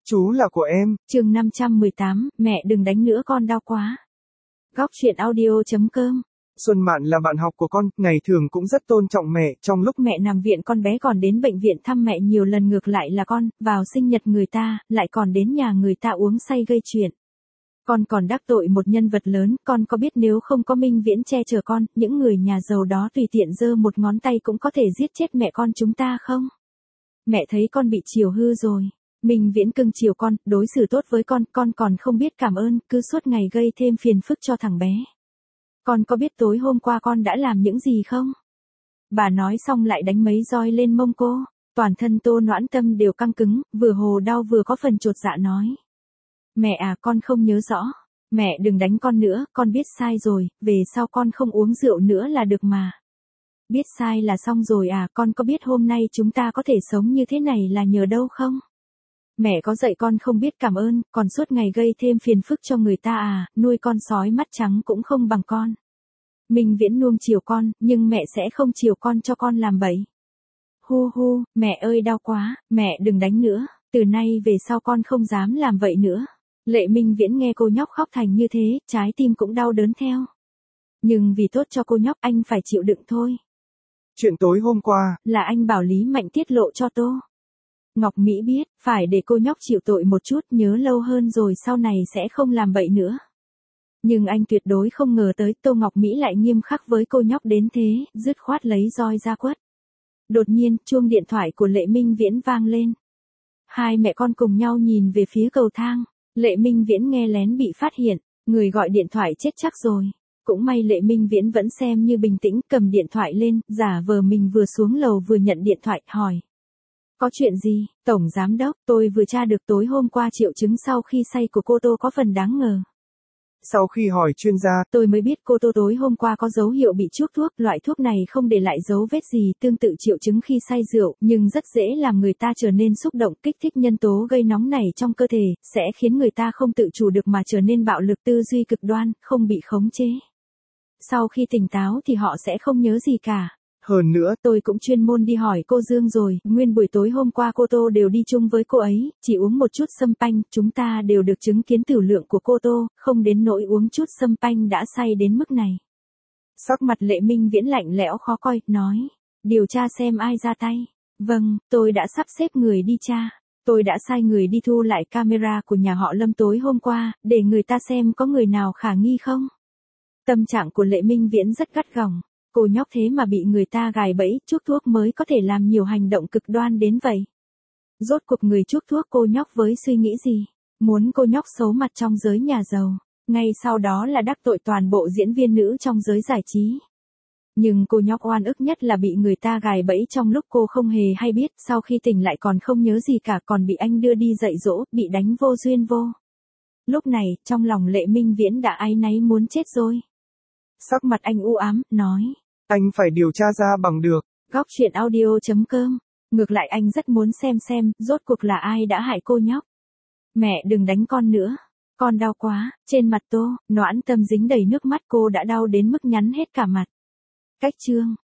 Chú là của em. Chương 518, mẹ đừng đánh nữa con đau quá. Góc truyện audio.com. Xuân Mạn là bạn học của con, ngày thường cũng rất tôn trọng mẹ, trong lúc Mẹ nằm viện con bé còn đến bệnh viện thăm mẹ nhiều lần, ngược lại là con, vào sinh nhật người ta, lại còn đến nhà người ta uống say gây chuyện. Con còn đắc tội một nhân vật lớn, con có biết nếu không có Minh Viễn che chở con, những người nhà giàu đó tùy tiện giơ một ngón tay cũng có thể giết chết mẹ con chúng ta không? Mẹ thấy con bị chiều hư rồi. Minh Viễn cưng chiều con, đối xử tốt với con còn không biết cảm ơn, cứ suốt ngày gây thêm phiền phức cho thằng bé. Con có biết tối hôm qua con đã làm những gì không? Bà nói xong lại đánh mấy roi lên mông cô, toàn thân Tô Noãn Tâm đều căng cứng, vừa hồ đau vừa có phần chột dạ nói. Mẹ à, con không nhớ rõ. Mẹ đừng đánh con nữa, con biết sai rồi, về sau con không uống rượu nữa là được mà. Biết sai là xong rồi à, con có biết hôm nay chúng ta có thể sống như thế này là nhờ đâu không? Mẹ có dạy con không biết cảm ơn, còn suốt ngày gây thêm phiền phức cho người ta à, nuôi con sói mắt trắng cũng không bằng con. Minh Viễn nuông chiều con, nhưng mẹ sẽ không chiều con cho con làm bậy. Hu hu, mẹ ơi đau quá, mẹ đừng đánh nữa, từ nay về sau con không dám làm vậy nữa. Lệ Minh Viễn nghe cô nhóc khóc thành như thế, trái tim cũng đau đớn theo. Nhưng vì tốt cho cô nhóc anh phải chịu đựng thôi. Chuyện tối hôm qua, là anh bảo Lý Mạnh tiết lộ cho Tô Ngọc Mỹ biết, phải để cô nhóc chịu tội một chút, nhớ lâu hơn rồi sau này sẽ không làm bậy nữa. Nhưng anh tuyệt đối không ngờ tới Tô Ngọc Mỹ lại nghiêm khắc với cô nhóc đến thế, dứt khoát lấy roi ra quất. Đột nhiên, chuông điện thoại của Lệ Minh Viễn vang lên. Hai mẹ con cùng nhau nhìn về phía cầu thang. Lệ Minh Viễn nghe lén bị phát hiện, người gọi điện thoại chết chắc rồi. Cũng may Lệ Minh Viễn vẫn xem như bình tĩnh, cầm điện thoại lên, giả vờ mình vừa xuống lầu vừa nhận điện thoại, hỏi. Có chuyện gì, Tổng Giám Đốc, tôi vừa tra được tối hôm qua triệu chứng sau khi say của cô Tô có phần đáng ngờ. Sau khi hỏi chuyên gia, tôi mới biết cô Tô tối hôm qua có dấu hiệu bị chuốc thuốc, loại thuốc này không để lại dấu vết gì, tương tự triệu chứng khi say rượu, nhưng rất dễ làm người ta trở nên xúc động, kích thích nhân tố gây nóng này trong cơ thể, sẽ khiến người ta không tự chủ được mà trở nên bạo lực, tư duy cực đoan, không bị khống chế. Sau khi tỉnh táo thì họ sẽ không nhớ gì cả. Hơn nữa, tôi cũng chuyên môn đi hỏi cô Dương rồi, nguyên buổi tối hôm qua cô Tô đều đi chung với cô ấy, chỉ uống một chút sâm panh, chúng ta đều được chứng kiến tử lượng của cô Tô, không đến nỗi uống chút sâm panh đã say đến mức này. Sắc mặt Lệ Minh Viễn lạnh lẽo khó coi, nói, điều tra xem ai ra tay. Vâng, tôi đã sắp xếp người đi tra. Tôi đã sai người đi thu lại camera của nhà họ Lâm tối hôm qua, để người ta xem có người nào khả nghi không. Tâm trạng của Lệ Minh Viễn rất gắt gỏng. Cô nhóc thế mà bị người ta gài bẫy, chuốc thuốc mới có thể làm nhiều hành động cực đoan đến vậy. Rốt cuộc người chuốc thuốc cô nhóc với suy nghĩ gì? Muốn cô nhóc xấu mặt trong giới nhà giàu. Ngay sau đó là đắc tội toàn bộ diễn viên nữ trong giới giải trí. Nhưng cô nhóc oan ức nhất là bị người ta gài bẫy trong lúc cô không hề hay biết, sau khi tỉnh lại còn không nhớ gì cả, còn bị anh đưa đi dạy dỗ, bị đánh vô duyên vô. Lúc này, trong lòng Lệ Minh Viễn đã áy náy muốn chết rồi. Sắc mặt anh u ám, nói. Anh phải điều tra ra bằng được. Góc truyện audio.com. Ngược lại anh rất muốn xem, rốt cuộc là ai đã hại cô nhóc. Mẹ đừng đánh con nữa. Con đau quá, trên mặt Tô Noãn Tâm dính đầy nước mắt, cô đã đau đến mức nhắn hết cả mặt. Cách chương.